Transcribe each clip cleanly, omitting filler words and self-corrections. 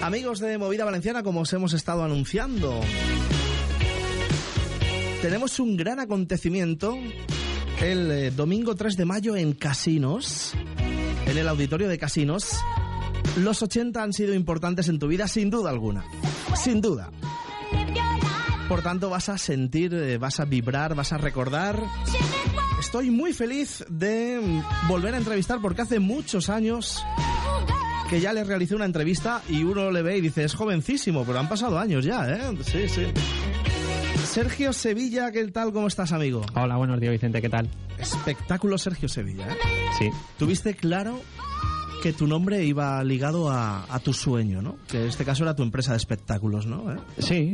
Amigos de Movida Valenciana, como os hemos estado anunciando, tenemos un gran acontecimiento el domingo 3 de mayo en Casinos, en el auditorio de Casinos. Los 80 han sido importantes en tu vida, sin duda alguna. Sin duda. Por tanto, vas a sentir, vas a vibrar, vas a recordar. Estoy muy feliz de volver a entrevistar porque hace muchos años que ya le realicé una entrevista y uno le ve y dice, es jovencísimo, pero han pasado años ya, ¿eh? Sí, sí. Sergio Sevilla, ¿qué tal? ¿Cómo estás, amigo? Hola, buenos días, Vicente, ¿qué tal? Espectáculo Sergio Sevilla, ¿eh? Sí. ¿Tuviste claro que tu nombre iba ligado a tu sueño, ¿no? Que en este caso era tu empresa de espectáculos, ¿no? Sí.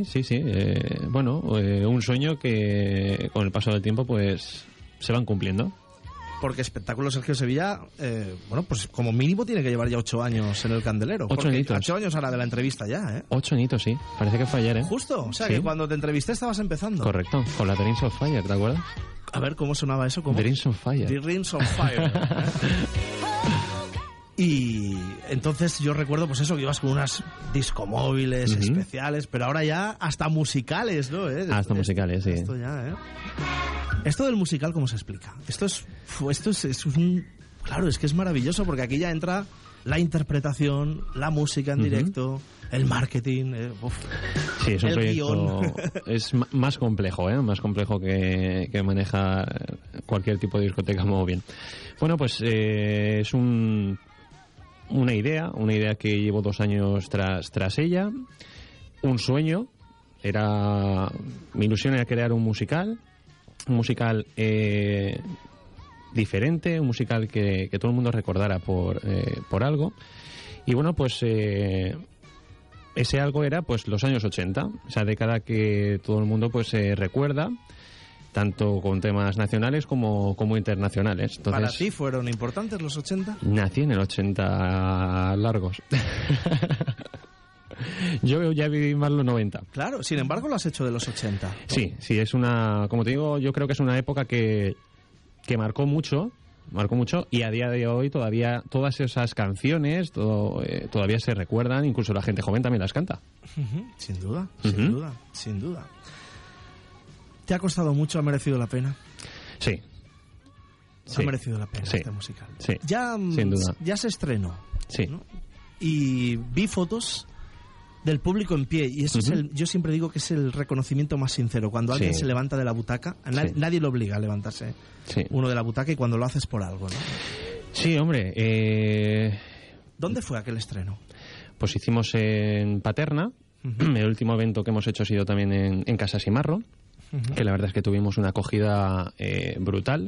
Un sueño que con el paso del tiempo, pues, se van cumpliendo. Porque Espectáculo Sergio Sevilla, pues como mínimo tiene que llevar ya 8 años en el candelero. 8 añitos. 8 años ahora de la entrevista ya, ¿eh? 8 añitos, sí. Parece que fue ayer, ¿eh? Justo, o sea, sí. Que cuando te entrevisté estabas empezando. Correcto, con la The Rings of Fire, ¿te acuerdas? A ver, ¿cómo sonaba eso? ¿Cómo? The Rings of Fire. The Rings of Fire. Y entonces yo recuerdo, pues eso, que ibas con unas discomóviles especiales, pero ahora ya hasta musicales, ¿no? Hasta musicales, sí. Esto ya, ¿eh? Esto del musical, ¿cómo se explica? Esto es un... Claro, es que es maravilloso porque aquí ya entra la interpretación, la música en directo, el marketing, sí, es un proyecto guión. Es más complejo, más complejo que maneja cualquier tipo de discoteca muy bien. Bueno, pues es una idea que llevo 2 años tras ella, un sueño, mi ilusión era crear un musical diferente, un musical que todo el mundo recordara por algo. Y bueno, pues ese algo era pues los años 80, esa década que todo el mundo pues recuerda, tanto con temas nacionales como internacionales. Entonces, ¿para ti fueron importantes los 80? Nací en el 80 largos. Yo ya viví más los 90. Claro, sin embargo lo has hecho de los 80. ¿No? Sí, es como te digo, yo creo que es una época que marcó mucho, y a día de hoy todavía todas esas canciones todavía se recuerdan, incluso la gente joven también las canta. Sin duda. ¿Te ha costado mucho? ¿Ha merecido la pena? Sí. Ha merecido la pena este musical. Sí, ya, sin duda. Ya se estrenó. Sí. ¿No? Y vi fotos del público en pie, y eso es yo siempre digo que es el reconocimiento más sincero, cuando alguien se levanta de la butaca, nadie lo obliga a levantarse uno de la butaca, y cuando lo haces por algo, ¿no? Sí, hombre. ¿Dónde fue aquel estreno? Pues hicimos en Paterna. El último evento que hemos hecho ha sido también en Casa Simarro, que la verdad es que tuvimos una acogida brutal.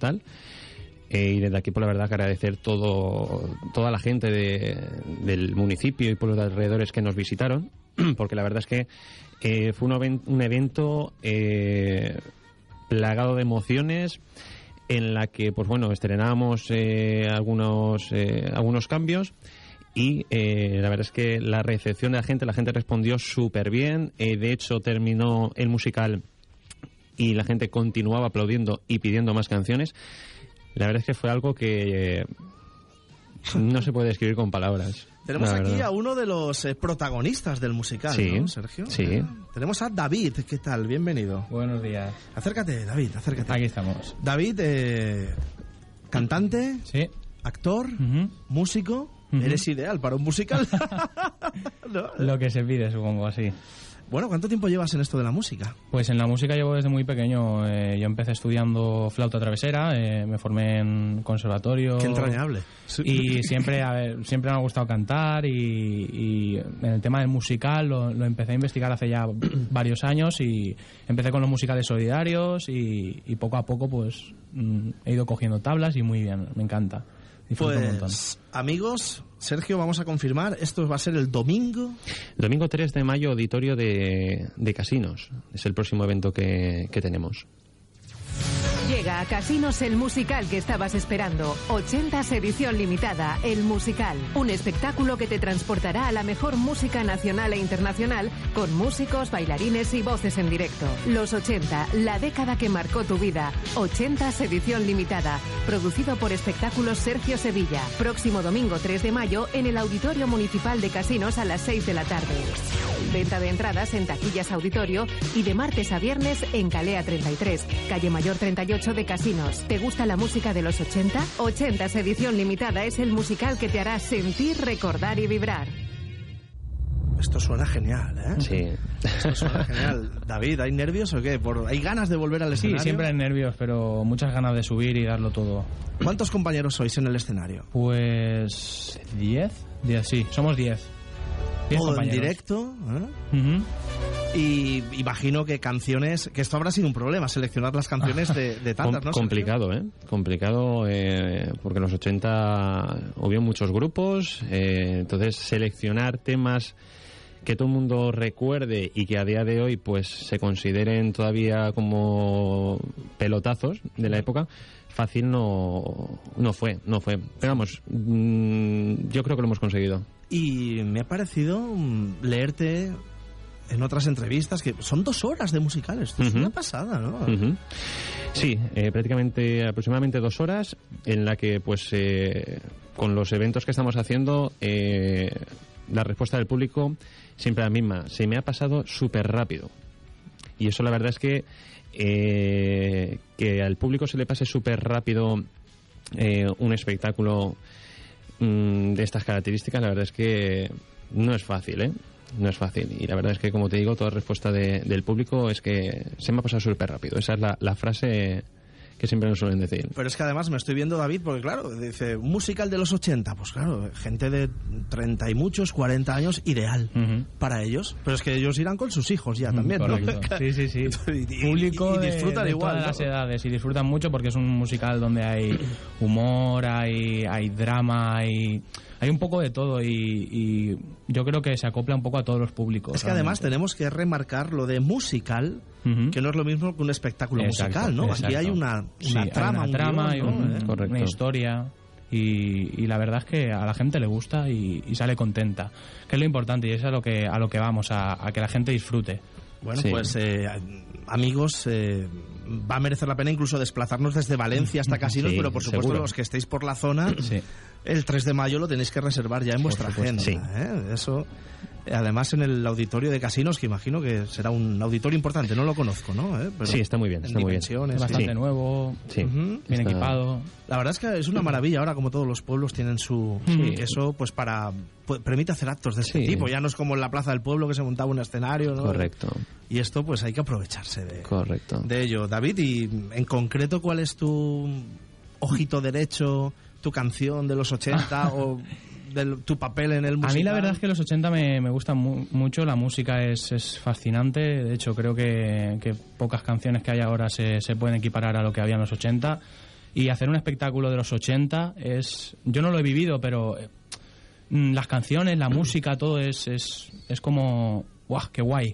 Y desde aquí, por la verdad, que agradecer toda la gente del municipio y pueblos de alrededores que nos visitaron, porque la verdad es que fue un evento plagado de emociones, en la que, pues bueno, estrenábamos algunos cambios, y la verdad es que la recepción de la gente respondió súper bien. De hecho, terminó el musical y la gente continuaba aplaudiendo y pidiendo más canciones. La verdad es que fue algo que no se puede describir con palabras. Tenemos aquí a uno de los protagonistas del musical, ¿no, Sergio? Sí. Tenemos a David. ¿Qué tal? Bienvenido. Buenos días. Acércate, David, acércate. Aquí estamos. David, cantante, actor, músico. Eres ideal para un musical. ¿No? Lo que se pide, supongo, así. Bueno, ¿cuánto tiempo llevas en esto de la música? Pues en la música llevo desde muy pequeño. Yo empecé estudiando flauta travesera, me formé en conservatorio. ¡Qué entrañable! Y siempre me ha gustado cantar, y en el tema del musical lo empecé a investigar hace ya varios años, y empecé con los musicales solidarios, y poco a poco pues he ido cogiendo tablas, y muy bien, me encanta. Disfruto un montón. Amigos, Sergio, vamos a confirmar, esto va a ser el domingo. Domingo 3 de mayo, auditorio de Casinos. Es el próximo evento que tenemos. Llega Llega a Casinos el musical que estabas esperando. 80s edición limitada, El Musical. Un espectáculo que te transportará a la mejor música nacional e internacional con músicos, bailarines y voces en directo. Los 80, la década que marcó tu vida. 80s edición limitada. Producido por Espectáculos Sergio Sevilla. Próximo domingo 3 de mayo en el Auditorio Municipal de Casinos a las 6 de la tarde. Venta de entradas en taquillas auditorio y de martes a viernes en Calea 33, calle Mayor 38 de Casinos. ¿Te gusta la música de los 80? 80s edición limitada es el musical que te hará sentir, recordar y vibrar. Esto suena genial, ¿eh? Sí. Esto suena genial. David, ¿hay nervios o qué? ¿Hay ganas de volver al escenario? Sí, siempre hay nervios, pero muchas ganas de subir y darlo todo. ¿Cuántos compañeros sois en el escenario? Pues 10, sí, somos 10. Todo en directo, ¿eh? Y imagino que canciones, que esto habrá sido un problema, seleccionar las canciones de tantas, ¿no? Complicado, ¿eh? Complicado, porque en los 80 hubo muchos grupos, entonces seleccionar temas que todo el mundo recuerde y que a día de hoy pues se consideren todavía como pelotazos de la época, fácil no fue. Pero vamos, yo creo que lo hemos conseguido. Y me ha parecido leerte en otras entrevistas que son 2 horas de musicales. Esto es una pasada, ¿no? Sí, prácticamente aproximadamente 2 horas en la que pues con los eventos que estamos haciendo la respuesta del público siempre la misma. Se me ha pasado súper rápido. Y eso la verdad es que al público se le pase súper rápido un espectáculo de estas características, la verdad es que no es fácil, ¿eh? No es fácil. Y la verdad es que, como te digo, toda respuesta del público es que se me ha pasado súper rápido. Esa es la frase que siempre nos suelen decir. Pero es que además me estoy viendo, David, porque claro, dice, un musical de los 80, pues claro, gente de 30 y muchos, 40 años, ideal para ellos. Pero es que ellos irán con sus hijos ya también, correcto. ¿no? Sí. Público y disfrutan de igual, todas ¿no? las edades, y disfrutan mucho porque es un musical donde hay humor, hay drama, hay un poco de todo y yo creo que se acopla un poco a todos los públicos. Es que además tenemos que remarcar lo de musical, que no es lo mismo que un espectáculo musical, ¿no? Exacto. Aquí hay una trama, hay una historia y la verdad es que a la gente le gusta y sale contenta, que es lo importante y es a lo que vamos, a que la gente disfrute. Bueno, sí. Pues amigos, va a merecer la pena incluso desplazarnos desde Valencia hasta Casinos, pero por supuesto seguro. Los que estéis por la zona, el 3 de mayo lo tenéis que reservar ya en vuestra agenda. Sí. Eso, además en el auditorio de Casinos, que imagino que será un auditorio importante, no lo conozco, ¿no? Pero sí, está muy bien, está muy bien. Es bastante nuevo, bien equipado. La verdad es que es una maravilla ahora, como todos los pueblos tienen su... Eso pues permite hacer actos de ese tipo, ya no es como en la Plaza del Pueblo que se montaba un escenario, ¿no? Correcto. Y esto pues hay que aprovecharse de ello. David, y en concreto, ¿cuál es tu ojito derecho, tu canción de los 80 o tu papel en el musical? A mí la verdad es que los 80 me gustan mucho, la música es fascinante, de hecho creo que pocas canciones que hay ahora se pueden equiparar a lo que había en los 80, y hacer un espectáculo de los 80 yo no lo he vivido, pero las canciones, la música, todo es como ¡guau, qué guay!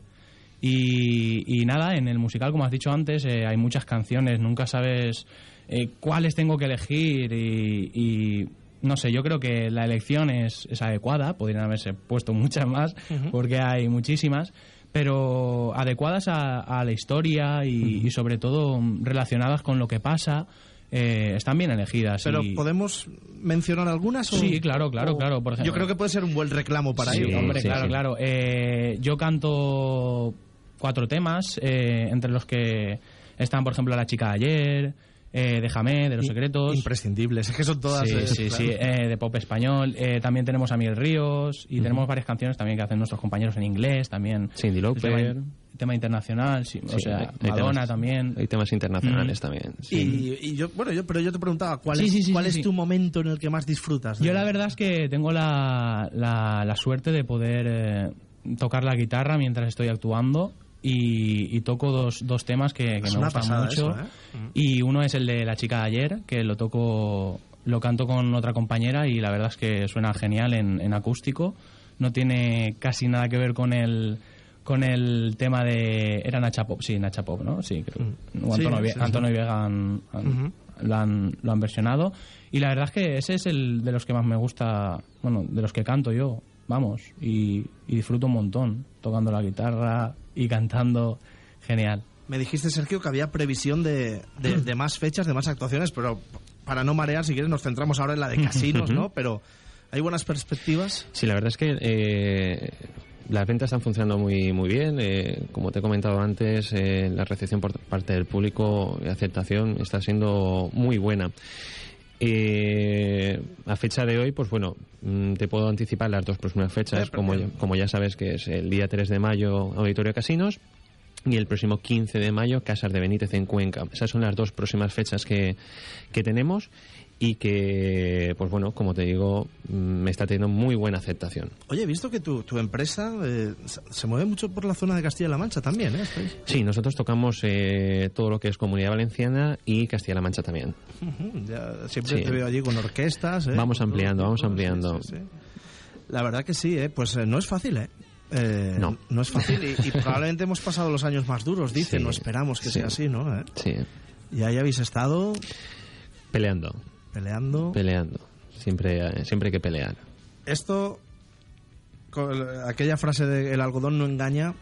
Y nada, en el musical, como has dicho antes, hay muchas canciones, nunca sabes cuáles tengo que elegir y no sé, yo creo que la elección es adecuada, podrían haberse puesto muchas más, porque hay muchísimas, pero adecuadas a la historia y sobre todo relacionadas con lo que pasa. Están bien elegidas. ¿Pero podemos mencionar algunas? Sí, claro, por ejemplo. Yo creo que puede ser un buen reclamo para ello. Hombre, claro. Yo canto 4 temas, entre los que están, por ejemplo, La chica de ayer, Déjame, de Los Secretos. Imprescindibles, es que son todas... Sí, de pop español. También tenemos a Miguel Ríos y tenemos varias canciones también que hacen nuestros compañeros en inglés, también. Cyndi Lauper. Tema internacional, o sea, Madonna temas, también. Hay temas internacionales también. Sí. Y yo te preguntaba, ¿cuál es tu momento en el que más disfrutas? Yo la verdad es que tengo la suerte de poder tocar la guitarra mientras estoy actuando y toco dos temas que me gustan mucho. Eso, Y uno es el de La chica de ayer, que lo canto con otra compañera y la verdad es que suena genial en acústico. No tiene casi nada que ver con con el tema de... Era Nacha Pop, sí, Nacha Pop, ¿no? Sí, creo. O Antonio Vega lo han versionado. Y la verdad es que ese es el de los que más me gusta, bueno, de los que canto yo, vamos, y disfruto un montón, tocando la guitarra y cantando, genial. Me dijiste, Sergio, que había previsión de más fechas, de más actuaciones, pero para no marear, si quieres, nos centramos ahora en la de Casinos, ¿no? Pero ¿hay buenas perspectivas? Sí, la verdad es que las ventas están funcionando muy muy bien. Como te he comentado antes, la recepción por parte del público y aceptación está siendo muy buena. A fecha de hoy, pues bueno, te puedo anticipar las dos próximas fechas, como ya sabes, que es el día 3 de mayo Auditorio Casinos y el próximo 15 de mayo Casas de Benítez en Cuenca. Esas son las dos próximas fechas que tenemos y que, pues bueno, como te digo, me está teniendo muy buena aceptación. Oye, he visto que tu empresa se mueve mucho por la zona de Castilla-La Mancha también, ¿eh? Sí, nosotros tocamos todo lo que es Comunidad Valenciana y Castilla-La Mancha también. Ya, siempre te veo allí con orquestas, ¿eh? Vamos ampliando. Sí. La verdad que sí, pues no es fácil, ¿eh? No es fácil y probablemente hemos pasado los años más duros, dicen, no esperamos que sea así, ¿no? Sí. Y ahí habéis estado... Peleando. Siempre hay que pelear. Esto, aquella frase de el algodón no engaña.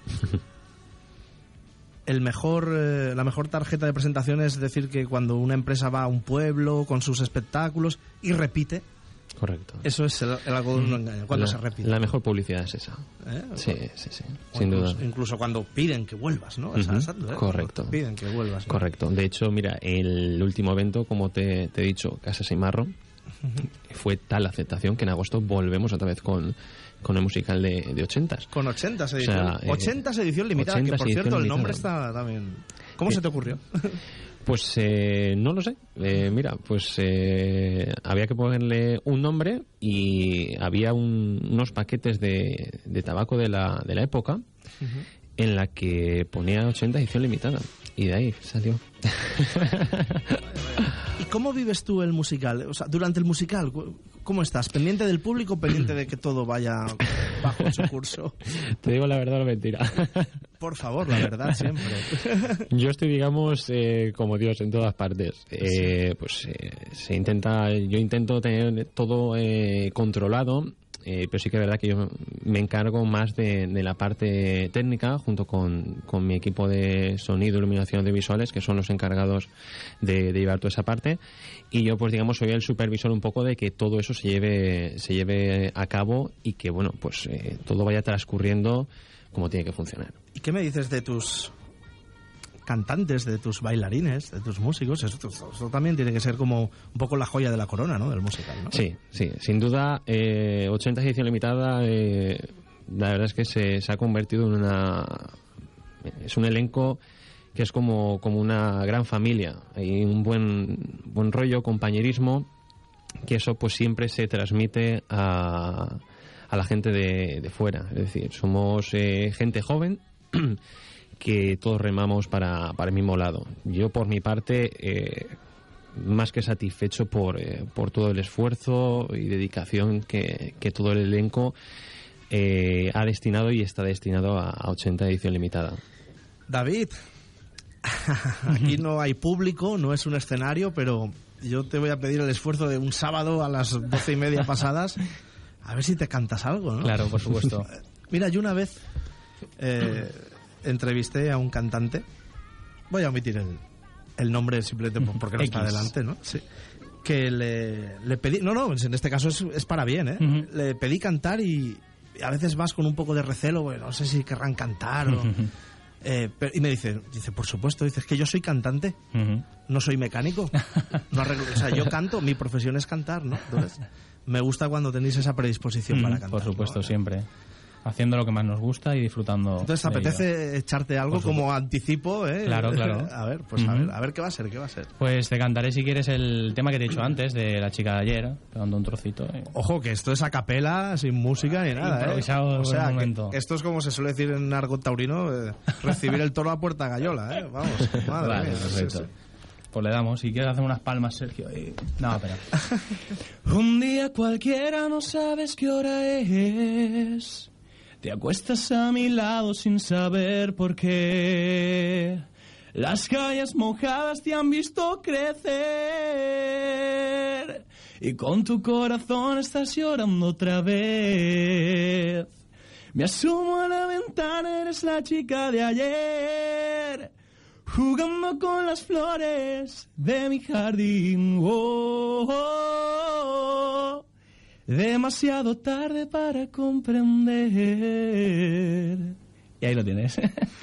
La mejor tarjeta de presentación es decir que cuando una empresa va a un pueblo con sus espectáculos y repite. Correcto. Eso es el algodón no engaña, cuando se repite. La mejor publicidad es esa. Sí, sin duda. Incluso cuando piden que vuelvas, ¿no? Exacto, correcto. Piden que vuelvas, ¿no? Correcto. De hecho, mira, el último evento, como te he dicho, Casas y Marro, fue tal aceptación que en agosto volvemos otra vez con el musical de 80s. Con 80s edición. O sea, 80s edición limitada, 80s, que por cierto el nombre está también... ¿Cómo se te ocurrió? Pues no lo sé. Mira, pues había que ponerle un nombre y había unos paquetes de tabaco de la época en la que ponía 80 edición limitada. Y de ahí salió. ¿Y cómo vives tú el musical? O sea, durante el musical, ¿cómo estás? ¿Pendiente del público, pendiente de que todo vaya bajo su curso? Te digo la verdad o mentira. Por favor, la verdad siempre. Yo estoy, digamos, como Dios en todas partes. Pues yo intento tener todo controlado. Pero sí que es verdad que yo me encargo más de la parte técnica junto con mi equipo de sonido, iluminación audiovisuales, que son los encargados de llevar toda esa parte, y yo pues digamos soy el supervisor un poco de que todo eso se lleve a cabo y que bueno pues todo vaya transcurriendo como tiene que funcionar. ¿Y qué me dices de tus cantantes, de tus bailarines, de tus músicos? Eso también tiene que ser como un poco la joya de la corona, ¿no? Del musical, ¿no? Sí, sin duda. 80 edición limitada, la verdad es que se ha convertido en es un elenco que es como una gran familia. Hay un buen rollo, compañerismo, que eso pues siempre se transmite a la gente de fuera. Es decir, somos gente joven que todos remamos para el mismo lado. Yo, por mi parte, más que satisfecho por todo el esfuerzo y dedicación que todo el elenco ha destinado y está destinado a 80 edición limitada. David, aquí no hay público, no es un escenario, pero yo te voy a pedir el esfuerzo de un sábado a las 12:30 pasadas, a ver si te cantas algo, ¿no? Claro, por supuesto. Mira, yo una vez... entrevisté a un cantante, voy a omitir el nombre simplemente porque no está adelante, ¿no? Sí. Que le pedí, no, en este caso es para bien, ¿eh? Le pedí cantar y a veces vas con un poco de recelo, bueno, no sé si querrán cantar o... y me dice, por supuesto, dice, es que yo soy cantante, no soy mecánico. O sea, yo canto, mi profesión es cantar, ¿no? Entonces, me gusta cuando tenéis esa predisposición para cantar. Por supuesto, ¿no? Siempre. Haciendo lo que más nos gusta y disfrutando. Entonces, ¿te apetece echarte algo como anticipo? Claro. A ver, pues a ver qué va a ser, Pues te cantaré, si quieres, el tema que te he dicho antes, de La chica de ayer, pegando un trocito. Ojo, que esto es a capela, sin música ni nada. Improvisado. O sea, momento. Esto es como se suele decir en argot taurino, recibir el toro a puerta gallola, Vamos, madre vale, mía. Perfecto. Sí. Pues le damos. Si quieres hacer unas palmas, Sergio. No, espera. Un día cualquiera, no sabes qué hora es. Te acuestas a mi lado sin saber por qué. Las calles mojadas te han visto crecer. Y con tu corazón estás llorando otra vez. Me asomo a la ventana, eres la chica de ayer. Jugando con las flores de mi jardín. Oh, oh, oh. Demasiado tarde para comprender. Y ahí lo tienes.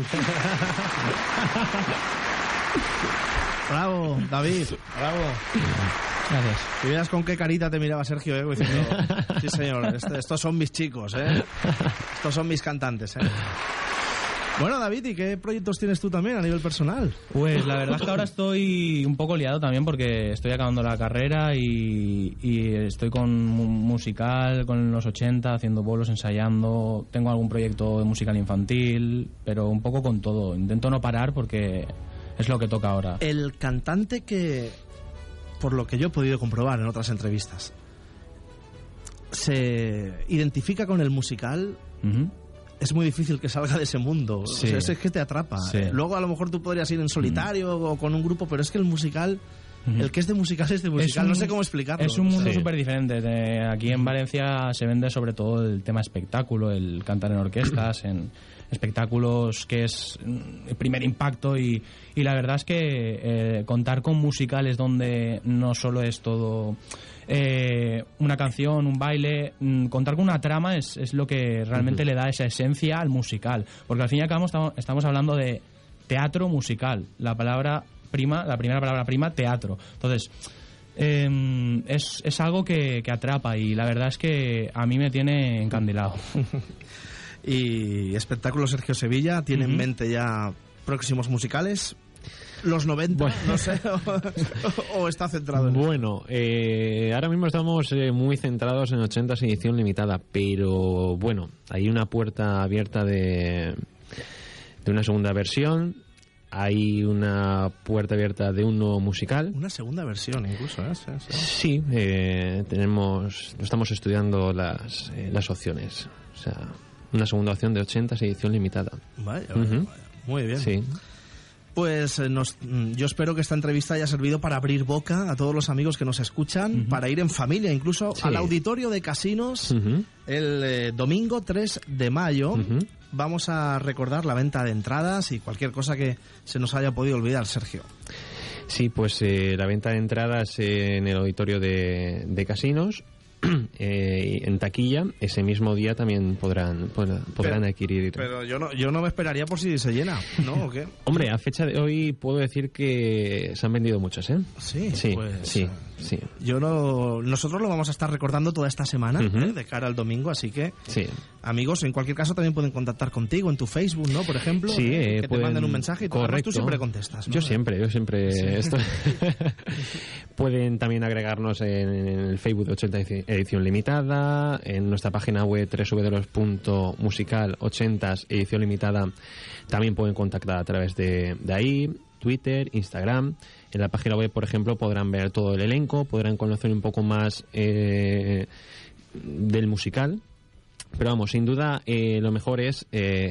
Bravo, David. Bravo. Gracias. Si vieras con qué carita te miraba Sergio, diciendo, sí señor, estos son mis chicos, estos son mis cantantes. Bueno, David, ¿y qué proyectos tienes tú también a nivel personal? Pues la verdad es que ahora estoy un poco liado también porque estoy acabando la carrera y estoy con musical, con los 80, haciendo bolos, ensayando. Tengo algún proyecto de musical infantil, pero un poco con todo. Intento no parar porque es lo que toca ahora. El cantante que, por lo que yo he podido comprobar en otras entrevistas, se identifica con el musical... Uh-huh. Es muy difícil que salga de ese mundo. Sí. O sea, es que te atrapa. Sí. Luego a lo mejor tú podrías ir en solitario o con un grupo, pero es que el musical, el que es de musical es de musical. No sé cómo explicarlo. Es un mundo súper diferente. Aquí en Valencia se vende sobre todo el tema espectáculo, el cantar en orquestas, en espectáculos que es el primer impacto y la verdad es que contar con musicales donde no solo es todo... una canción, un baile, contar con una trama es lo que realmente le da esa esencia al musical, porque al fin y al cabo estamos hablando de teatro musical, la primera palabra prima, teatro. Entonces es algo que atrapa y la verdad es que a mí me tiene encandilado. Y espectáculo Sergio Sevilla, ¿tiene en mente ya próximos musicales? ¿Los 90? Bueno. No sé, o está centrado en Bueno, ahora mismo estamos muy centrados en 80s edición limitada, pero bueno, hay una puerta abierta de una segunda versión, hay una puerta abierta de un nuevo musical. Una segunda versión incluso, ¿eh? Sí, lo estamos estudiando las opciones, o sea, una segunda opción de 80s edición limitada. Vaya, vaya. Muy bien. Sí. Pues yo espero que esta entrevista haya servido para abrir boca a todos los amigos que nos escuchan, para ir en familia incluso al auditorio de Casinos el domingo 3 de mayo. Vamos a recordar la venta de entradas y cualquier cosa que se nos haya podido olvidar, Sergio. Sí, pues la venta de entradas en el auditorio de Casinos. En taquilla ese mismo día también podrán adquirir. Pero yo no me esperaría por si se llena, ¿no? ¿O qué? Hombre, a fecha de hoy puedo decir que se han vendido muchos, ¿eh? Sí, pues, sí. Nosotros lo vamos a estar recordando toda esta semana, de cara al domingo, así que amigos, en cualquier caso también pueden contactar contigo en tu Facebook, ¿no? Por ejemplo, que te manden un mensaje y tú siempre contestas, ¿no? Yo siempre estoy... Pueden también agregarnos en el Facebook de 80 edición limitada, en nuestra página web www.musical80s edición limitada también pueden contactar a través de ahí, Twitter, Instagram. En la página web, por ejemplo, podrán ver todo el elenco, podrán conocer un poco más del musical, pero vamos, sin duda lo mejor es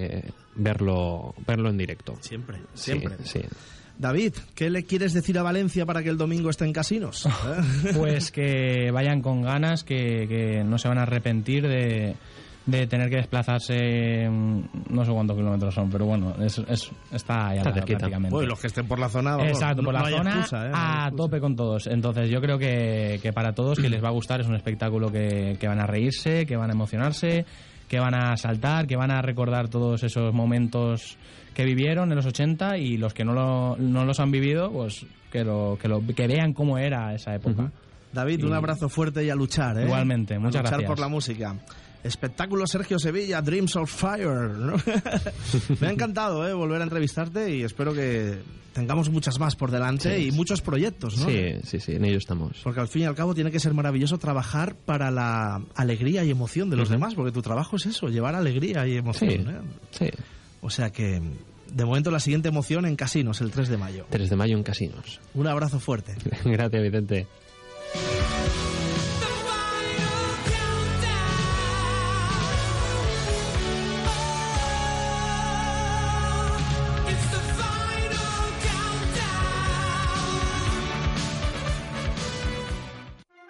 verlo en directo. Siempre. Sí. David, ¿qué le quieres decir a Valencia para que el domingo esté en Casinos? Pues que vayan con ganas, que no se van a arrepentir de tener que desplazarse, no sé cuántos kilómetros son, pero bueno, está ahí al lado prácticamente. Bueno, los que estén por la zona, exacto, por la zona, excusa, a tope con todos. Entonces yo creo que para todos que les va a gustar, es un espectáculo que van a reírse, que van a emocionarse, que van a saltar, que van a recordar todos esos momentos que vivieron en los 80 y los que no los han vivido, pues que vean cómo era esa época. David, un abrazo fuerte y a luchar, ¿eh? Igualmente, muchas gracias. A luchar por la música. Espectáculo Sergio Sevilla, Dreams of Fire, ¿no? Me ha encantado volver a entrevistarte y espero que tengamos muchas más por delante y muchos proyectos, ¿no? Sí, en ello estamos. Porque al fin y al cabo tiene que ser maravilloso trabajar para la alegría y emoción de los demás, porque tu trabajo es eso, llevar alegría y emoción. Sí. O sea que, de momento, la siguiente emoción en Casinos, el 3 de mayo. 3 de mayo en Casinos. Un abrazo fuerte. Gracias, Vicente.